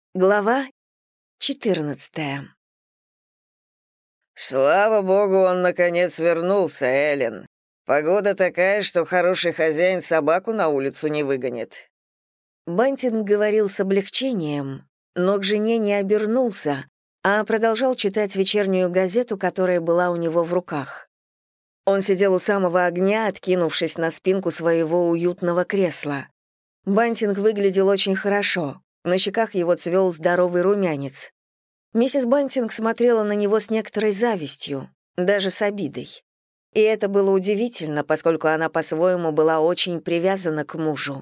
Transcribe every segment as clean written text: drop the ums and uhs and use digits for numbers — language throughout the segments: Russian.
Глава 14. «Слава богу, он наконец вернулся, Эллен. Погода такая, что хороший хозяин собаку на улицу не выгонит». Бантинг говорил с облегчением, но к жене не обернулся, а продолжал читать вечернюю газету, которая была у него в руках. Он сидел у самого огня, откинувшись на спинку своего уютного кресла. Бантинг выглядел очень хорошо. На щеках его цвел здоровый румянец. Миссис Бантинг смотрела на него с некоторой завистью, даже с обидой. И это было удивительно, поскольку она по-своему была очень привязана к мужу.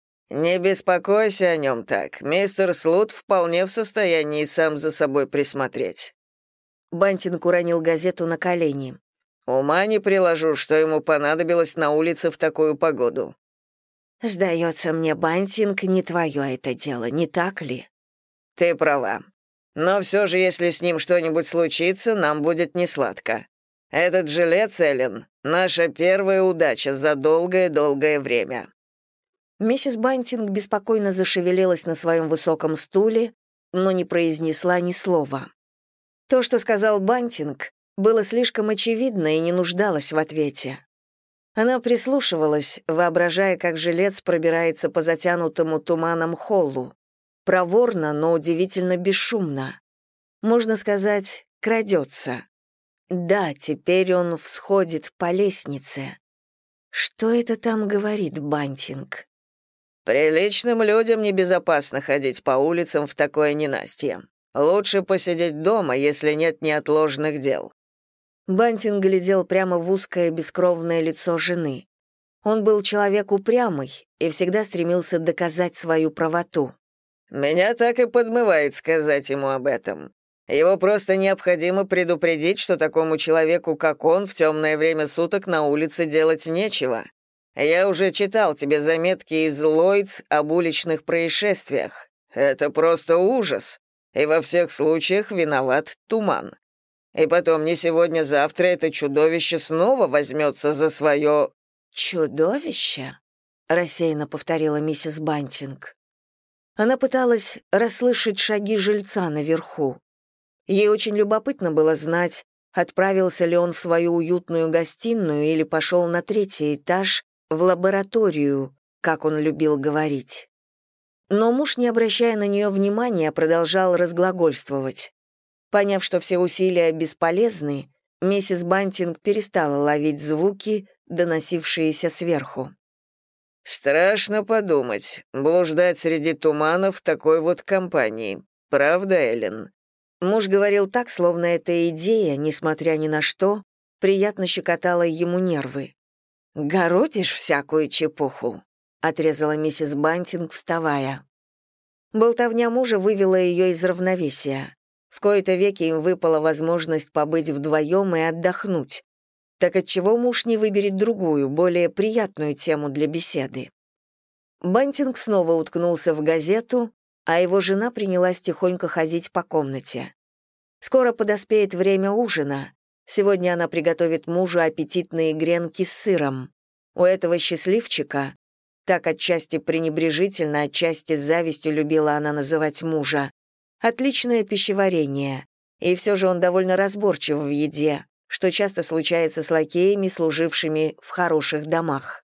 «Не беспокойся о нем так. Мистер Слут вполне в состоянии сам за собой присмотреть». Бантинг уронил газету на колени. «Ума не приложу, что ему понадобилось на улице в такую погоду». «Сдается мне, Бантинг, не твое это дело, не так ли?» «Ты права. Но все же, если с ним что-нибудь случится, нам будет несладко. Этот жилец, Эллен, наша первая удача за долгое-долгое время». Миссис Бантинг беспокойно зашевелилась на своем высоком стуле, но не произнесла ни слова. То, что сказал Бантинг, было слишком очевидно и не нуждалось в ответе. Она прислушивалась, воображая, как жилец пробирается по затянутому туманом холлу. Проворно, но удивительно бесшумно. Можно сказать, крадется. Да, теперь он всходит по лестнице. Что это там говорит Бантинг? «Приличным людям небезопасно ходить по улицам в такое ненастье. Лучше посидеть дома, если нет неотложных дел». Бантинг глядел прямо в узкое бескровное лицо жены. Он был человек упрямый и всегда стремился доказать свою правоту. «Меня так и подмывает сказать ему об этом. Его просто необходимо предупредить, что такому человеку, как он, в темное время суток на улице делать нечего. Я уже читал тебе заметки из Ллойдс об уличных происшествиях. Это просто ужас. И во всех случаях виноват туман. И потом, не сегодня-завтра это чудовище снова возьмется за свое...» «Чудовище?» — рассеянно повторила миссис Бантинг. Она пыталась расслышать шаги жильца наверху. Ей очень любопытно было знать, отправился ли он в свою уютную гостиную или пошел на 3-й этаж, в лабораторию, как он любил говорить. Но муж, не обращая на нее внимания, продолжал разглагольствовать. Поняв, что все усилия бесполезны, миссис Бантинг перестала ловить звуки, доносившиеся сверху. «Страшно подумать, блуждать среди туманов в такой вот компании. Правда, Эллен?» Муж говорил так, словно эта идея, несмотря ни на что, приятно щекотала ему нервы. «Городишь всякую чепуху», — отрезала миссис Бантинг, вставая. Болтовня мужа вывела ее из равновесия. В кои-то веки им выпала возможность побыть вдвоем и отдохнуть. Так отчего муж не выберет другую, более приятную тему для беседы? Бантинг снова уткнулся в газету, а его жена принялась тихонько ходить по комнате. Скоро подоспеет время ужина. Сегодня она приготовит мужу аппетитные гренки с сыром. У этого счастливчика, так отчасти пренебрежительно, отчасти с завистью любила она называть мужа, отличное пищеварение, и все же он довольно разборчив в еде, что часто случается с лакеями, служившими в хороших домах.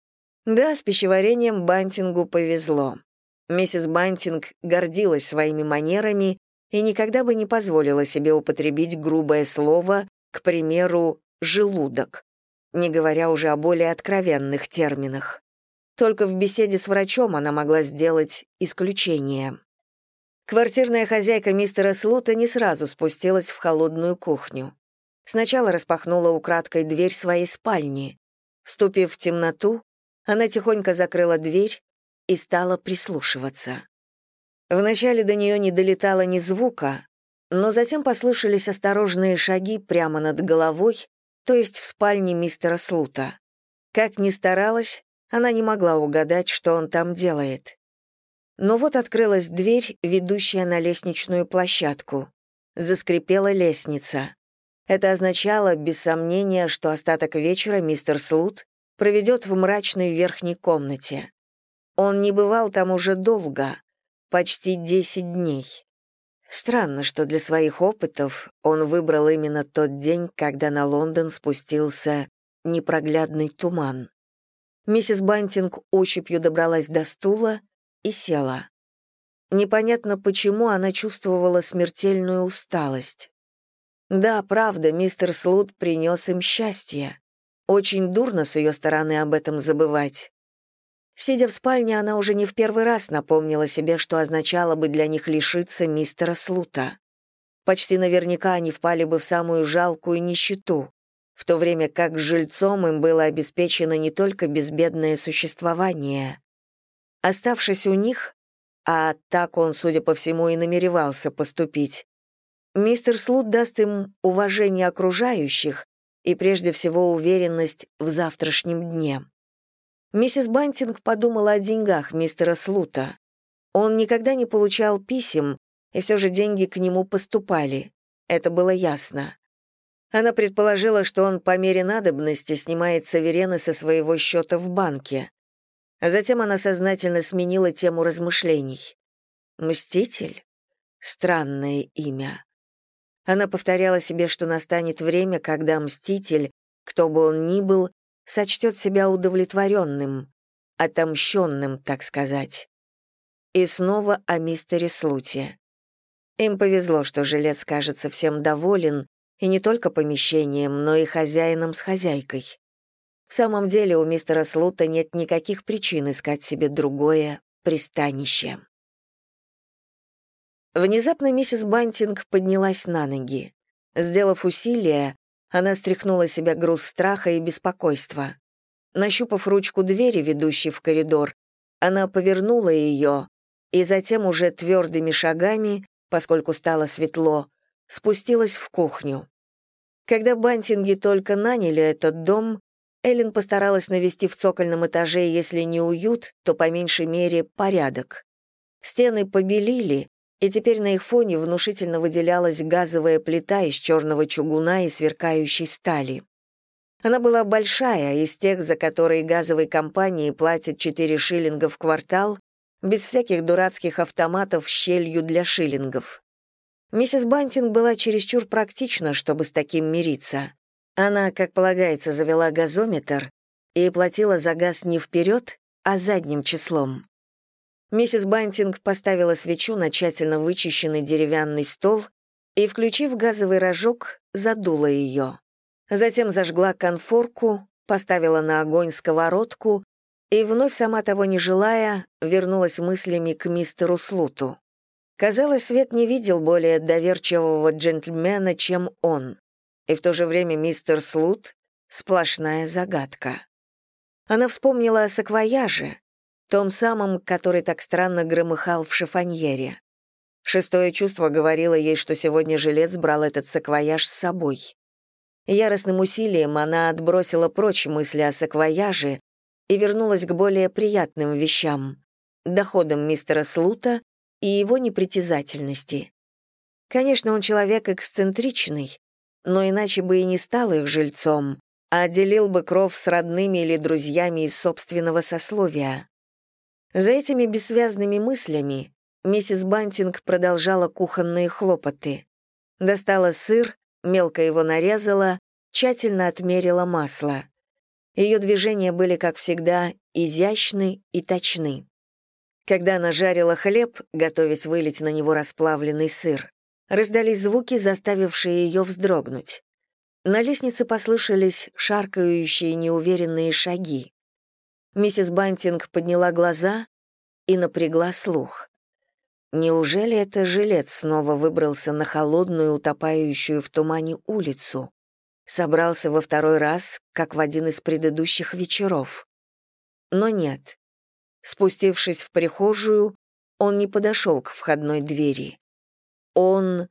Да, с пищеварением Бантингу повезло. Миссис Бантинг гордилась своими манерами и никогда бы не позволила себе употребить грубое слово, к примеру, «желудок», не говоря уже о более откровенных терминах. Только в беседе с врачом она могла сделать исключение. Квартирная хозяйка мистера Слута не сразу спустилась в холодную кухню. Сначала распахнула украдкой дверь своей спальни. Вступив в темноту, она тихонько закрыла дверь и стала прислушиваться. Вначале до нее не долетало ни звука, но затем послышались осторожные шаги прямо над головой, то есть в спальне мистера Слута. Как ни старалась, она не могла угадать, что он там делает. Но вот открылась дверь, ведущая на лестничную площадку. Заскрипела лестница. Это означало, без сомнения, что остаток вечера мистер Слут проведет в мрачной верхней комнате. Он не бывал там уже долго. почти 10 дней. Странно, что для своих опытов он выбрал именно тот день, когда на Лондон спустился непроглядный туман. Миссис Бантинг ощупью добралась до стула и села. Непонятно почему она чувствовала смертельную усталость. Да, правда, мистер Слут принес им счастье. Очень дурно с ее стороны об этом забывать. Сидя в спальне, она уже не в первый раз напомнила себе, что означало бы для них лишиться мистера Слута. Почти наверняка они впали бы в самую жалкую нищету, в то время как жильцом им было обеспечено не только безбедное существование. Оставшись у них, а так он, судя по всему, и намеревался поступить, мистер Слут даст им уважение окружающих и прежде всего уверенность в завтрашнем дне. Миссис Бантинг подумала о деньгах мистера Слута. Он никогда не получал писем, и все же деньги к нему поступали. Это было ясно. Она предположила, что он по мере надобности снимает суверены со своего счета в банке. А затем она сознательно сменила тему размышлений. «Мститель? Странное имя». Она повторяла себе, что настанет время, когда мститель, кто бы он ни был, сочтет себя удовлетворенным, отомщенным, так сказать. И снова о мистере Слуте. Им повезло, что жилец кажется всем доволен, и не только помещением, но и хозяином с хозяйкой. В самом деле у мистера Слута нет никаких причин искать себе другое пристанище. Внезапно миссис Бантинг поднялась на ноги. Сделав усилие, она стряхнула с себя груз страха и беспокойства. Нащупав ручку двери, ведущей в коридор, она повернула ее и затем уже твердыми шагами, поскольку стало светло, спустилась в кухню. Когда Бантинги только наняли этот дом, Эллен постаралась навести в цокольном этаже, если не уют, то по меньшей мере порядок. Стены побелили, и теперь на их фоне внушительно выделялась газовая плита из черного чугуна и сверкающей стали. Она была большая, из тех, за которые газовые компании платят 4 шиллинга в квартал, без всяких дурацких автоматов с щелью для шиллингов. Миссис Бантинг была чересчур практична, чтобы с таким мириться. Она, как полагается, завела газометр и платила за газ не вперед, а задним числом. Миссис Бантинг поставила свечу на тщательно вычищенный деревянный стол и, включив газовый рожок, задула ее. Затем зажгла конфорку, поставила на огонь сковородку и, вновь сама того не желая, вернулась мыслями к мистеру Слуту. Казалось, Свет не видел более доверчивого джентльмена, чем он, и в то же время мистер Слут — сплошная загадка. Она вспомнила о саквояже, том самом, который так странно громыхал в шифоньере. Шестое чувство говорило ей, что сегодня жилец брал этот саквояж с собой. Яростным усилием она отбросила прочь мысли о саквояже и вернулась к более приятным вещам — доходам мистера Слута и его непритязательности. Конечно, он человек эксцентричный, но иначе бы и не стал их жильцом, а делил бы кров с родными или друзьями из собственного сословия. За этими бессвязными мыслями миссис Бантинг продолжала кухонные хлопоты. Достала сыр, мелко его нарезала, тщательно отмерила масло. Ее движения были, как всегда, изящны и точны. Когда она жарила хлеб, готовясь вылить на него расплавленный сыр, раздались звуки, заставившие ее вздрогнуть. На лестнице послышались шаркающие неуверенные шаги. Миссис Бантинг подняла глаза и напрягла слух. Неужели это жилец снова выбрался на холодную, утопающую в тумане улицу? Собрался во второй раз, как в один из предыдущих вечеров. Но нет. Спустившись в прихожую, он не подошел к входной двери. Но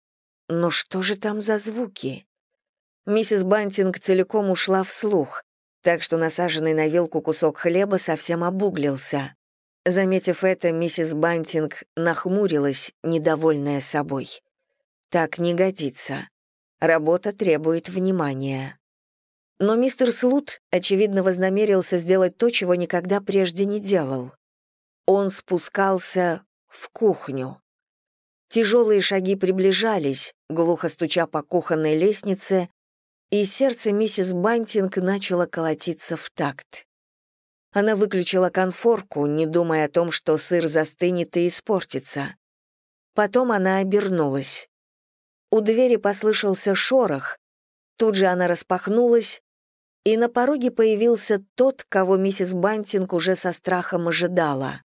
что же там за звуки? Миссис Бантинг целиком ушла вслух, так что насаженный на вилку кусок хлеба совсем обуглился. Заметив это, миссис Бантинг нахмурилась, недовольная собой. Так не годится. Работа требует внимания. Но мистер Слут, очевидно, вознамерился сделать то, чего никогда прежде не делал. Он спускался в кухню. Тяжелые шаги приближались, глухо стуча по кухонной лестнице, и сердце миссис Бантинг начало колотиться в такт. Она выключила конфорку, не думая о том, что сыр застынет и испортится. Потом она обернулась. У двери послышался шорох, тут же она распахнулась, и на пороге появился тот, кого миссис Бантинг уже со страхом ожидала.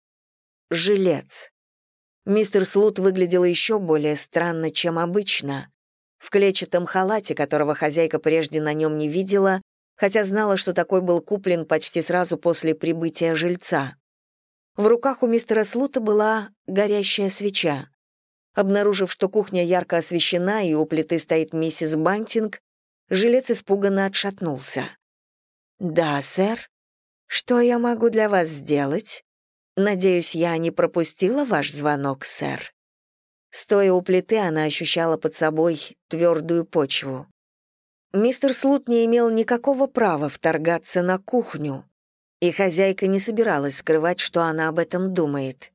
Жилец. Мистер Слут выглядел еще более странно, чем обычно. В клетчатом халате, которого хозяйка прежде на нем не видела, хотя знала, что такой был куплен почти сразу после прибытия жильца. В руках у мистера Слута была горящая свеча. Обнаружив, что кухня ярко освещена и у плиты стоит миссис Бантинг, жилец испуганно отшатнулся. «Да, сэр. Что я могу для вас сделать? Надеюсь, я не пропустила ваш звонок, сэр». Стоя у плиты, она ощущала под собой твердую почву. Мистер Слут не имел никакого права вторгаться на кухню, и хозяйка не собиралась скрывать, что она об этом думает.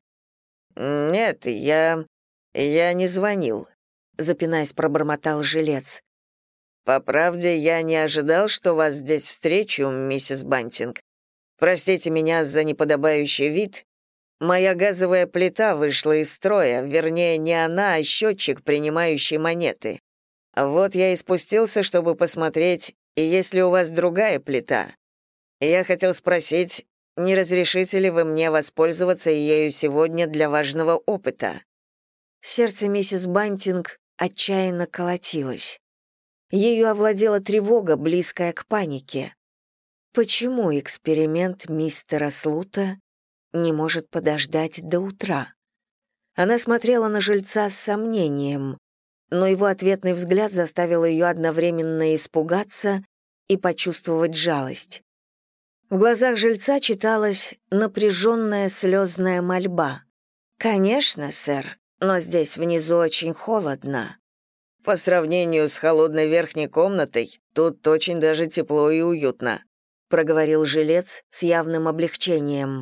«Нет, я не звонил», — запинаясь, пробормотал жилец. «По правде, я не ожидал, что вас здесь встречу, миссис Бантинг. Простите меня за неподобающий вид. Моя газовая плита вышла из строя, вернее, не она, а счетчик, принимающий монеты. Вот я и спустился, чтобы посмотреть, есть ли у вас другая плита. Я хотел спросить, не разрешите ли вы мне воспользоваться ею сегодня для важного опыта?» Сердце миссис Бантинг отчаянно колотилось. Ею овладела тревога, близкая к панике. Почему эксперимент мистера Слута не может подождать до утра? Она смотрела на жильца с сомнением, но его ответный взгляд заставил ее одновременно испугаться и почувствовать жалость. В глазах жильца читалась напряженная слезная мольба. «Конечно, сэр, но здесь внизу очень холодно». «По сравнению с холодной верхней комнатой, тут очень даже тепло и уютно», проговорил жилец с явным облегчением.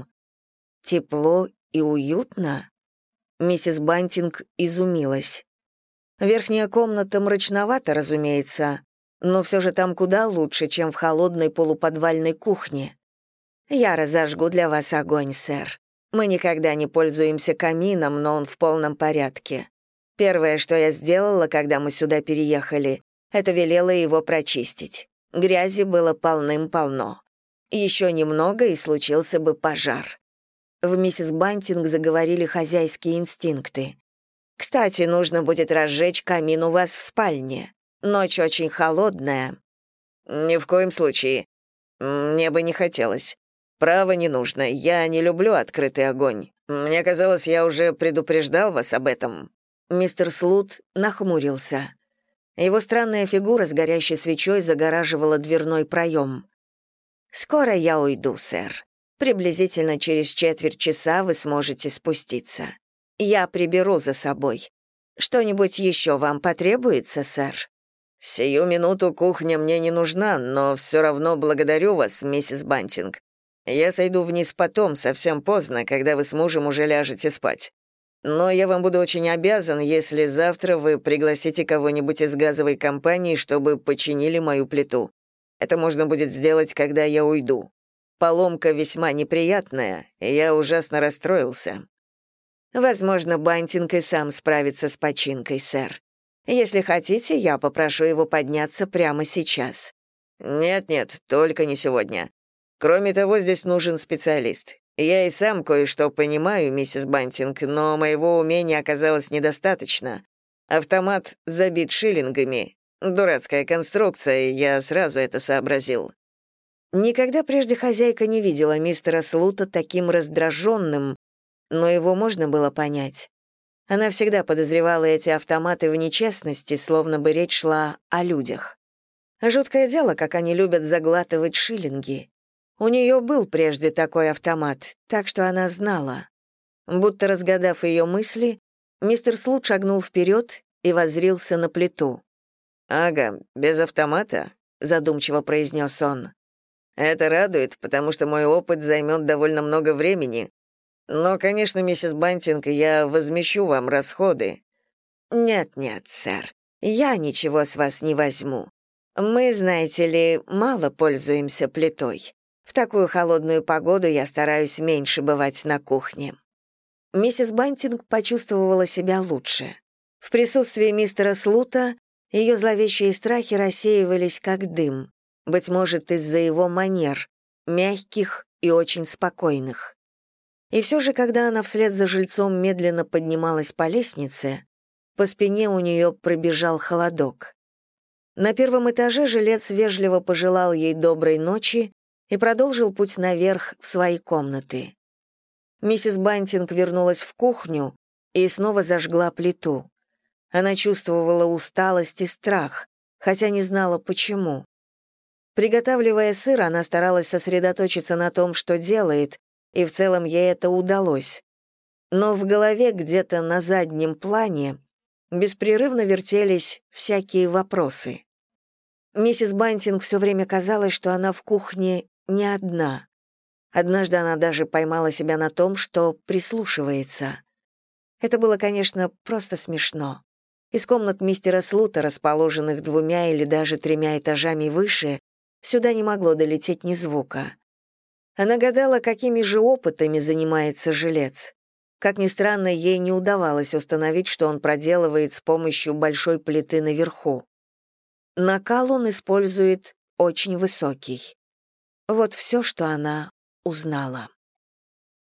«Тепло и уютно?» Миссис Бантинг изумилась. Верхняя комната мрачновата, разумеется, но все же там куда лучше, чем в холодной полуподвальной кухне. «Я разожгу для вас огонь, сэр. Мы никогда не пользуемся камином, но он в полном порядке. Первое, что я сделала, когда мы сюда переехали, это велела его прочистить. Грязи было полным-полно. Еще немного, и случился бы пожар». В миссис Бантинг заговорили хозяйские инстинкты. «Кстати, нужно будет разжечь камин у вас в спальне. Ночь очень холодная». «Ни в коем случае. Мне бы не хотелось. Право не нужно, я не люблю открытый огонь. Мне казалось, я уже предупреждал вас об этом». Мистер Слут нахмурился. Его странная фигура с горящей свечой загораживала дверной проем. «Скоро я уйду, сэр. Приблизительно через четверть часа вы сможете спуститься. Я приберу за собой. Что-нибудь еще вам потребуется, сэр?» «Сию минуту кухня мне не нужна, но все равно благодарю вас, миссис Бантинг. Я сойду вниз потом, совсем поздно, когда вы с мужем уже ляжете спать. Но я вам буду очень обязан, если завтра вы пригласите кого-нибудь из газовой компании, чтобы починили мою плиту. Это можно будет сделать, когда я уйду. Поломка весьма неприятная, и я ужасно расстроился». «Возможно, Бантинг и сам справится с починкой, сэр. Если хотите, я попрошу его подняться прямо сейчас». «Нет-нет, только не сегодня. Кроме того, здесь нужен специалист. Я и сам кое-что понимаю, миссис Бантинг, но моего умения оказалось недостаточно. Автомат забит шиллингами. Дурацкая конструкция, я сразу это сообразил». Никогда прежде хозяйка не видела мистера Слута таким раздраженным, но его можно было понять. Она всегда подозревала эти автоматы в нечестности, словно бы речь шла о людях. Жуткое дело, как они любят заглатывать шиллинги. У нее был прежде такой автомат, так что она знала. Будто разгадав ее мысли, мистер Слут шагнул вперед и воззрился на плиту. «Ага, без автомата?» — задумчиво произнес он. «Это радует, потому что мой опыт займет довольно много времени. Но, конечно, миссис Бантинг, я возмещу вам расходы». «Нет-нет, сэр, я ничего с вас не возьму. Мы, знаете ли, мало пользуемся плитой. В такую холодную погоду я стараюсь меньше бывать на кухне». Миссис Бантинг почувствовала себя лучше. В присутствии мистера Слута ее зловещие страхи рассеивались как дым, быть может, из-за его манер, мягких и очень спокойных. И все же, когда она вслед за жильцом медленно поднималась по лестнице, по спине у нее пробежал холодок. На первом этаже жилец вежливо пожелал ей доброй ночи и продолжил путь наверх в свои комнаты. Миссис Бантинг вернулась в кухню и снова зажгла плиту. Она чувствовала усталость и страх, хотя не знала, почему. Приготавливая сыр, она старалась сосредоточиться на том, что делает, и в целом ей это удалось. Но в голове где-то на заднем плане беспрерывно вертелись всякие вопросы. Миссис Бантинг все время казалось, что она в кухне не одна. Однажды она даже поймала себя на том, что прислушивается. Это было, конечно, просто смешно. Из комнат мистера Слута, расположенных 2 или даже 3 этажами выше, сюда не могло долететь ни звука. Она гадала, какими же опытами занимается жилец. Как ни странно, ей не удавалось установить, что он проделывает с помощью большой плиты наверху. Накал он использует очень высокий. Вот все, что она узнала.